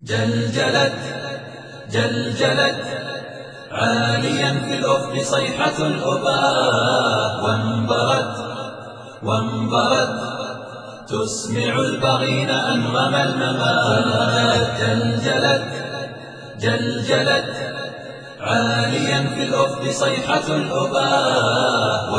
جلجلت جلجلت عاليا في الأفق صيحة الأباء وانبرت تسمع البغين أنغم الممات. جلجلت جلجلت عاليا في الأفق صيحة الأباء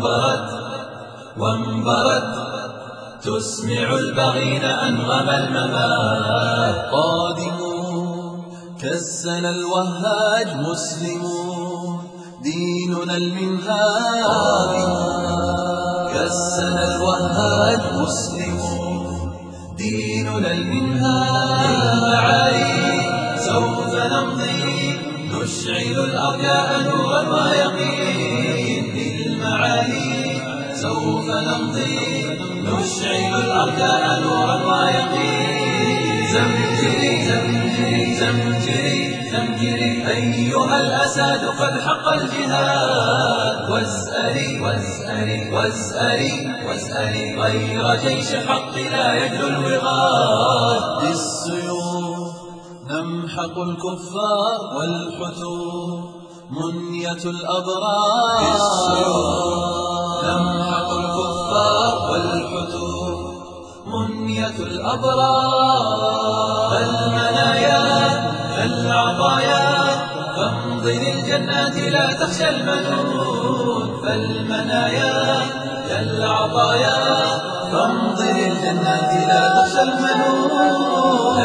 وانبرت تسمع البغين أنغم الممات. قادمون كالسنا الوهاج مسلمون ديننا المنهاج. كالسنا الوهاج مسلمون ديننا المنهاج. للمعالي سوف نمضي نشعل الأرجاء نورا ويقين. للمعالي سوف نمضي نشعل الأرجاء نورا ويقين. زمجري زمجري زمجري زمجري أيها الأساد قد حق الجهاد. واسألي واسألي واسألي واسألي غير جيش الحق لا يجلو الوغاد. بالسيوف نمحق الكفار والحتوف منية الأضرار. بالسيوف نمحق الكفار والحتوف منية الأبرار. المنايا العطايا فامض للجنات لا تخشى المنون. فالمنايا العطايا فامض للجنات لا تخشى المنون.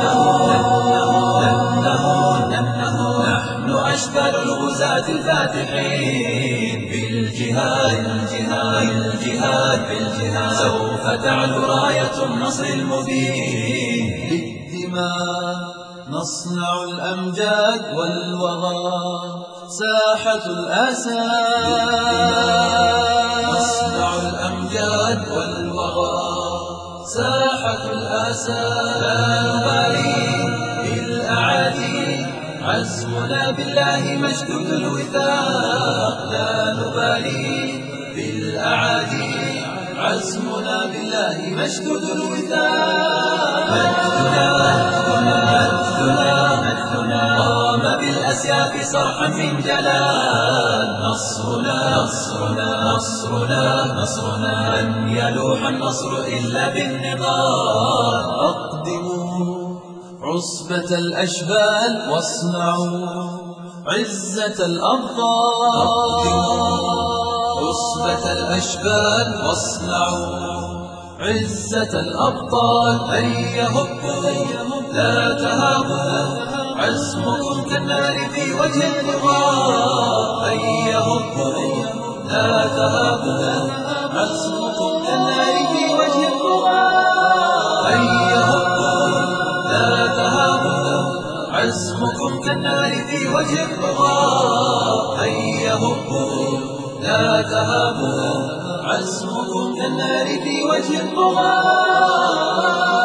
نحن أشبال الغزاة الفاتحين. بالجهاد بالجهاد سوف تعلو راية النصر المبين. بالدماء نصنع الأمجاد والوغى ساحة الأسى. نصنع الأمجاد والوغى ساحة الأسى. لا نبالي بالأعادي عزمنا بالله مشدود الوثاق. لا نبالي بالأعادي عزمنا بالله مشدود الوثاق. مجدنا قام بالأسياف صرحا من جلال. نصرنا نصرنا نصرنا نصرنا لن يلوح النصر إلا بالنضال. أقدموا عصبة الأشبال واصنعوا عزة الأبطال. عصبة الأشبال واصنعوا عزة الأبطال. هيا هبوا لا تهابوا عزمكم كالنار في وجه الطغاة. هيا هبوا لا تهابوا عزمكم كالنار في وجه الطغاة. هيا هبوا لا تهابوا عزمكم كالنار في وجه الطغاة. هيا هبوا لا تهابوا عزمكم كالنار في وجه الطغاة.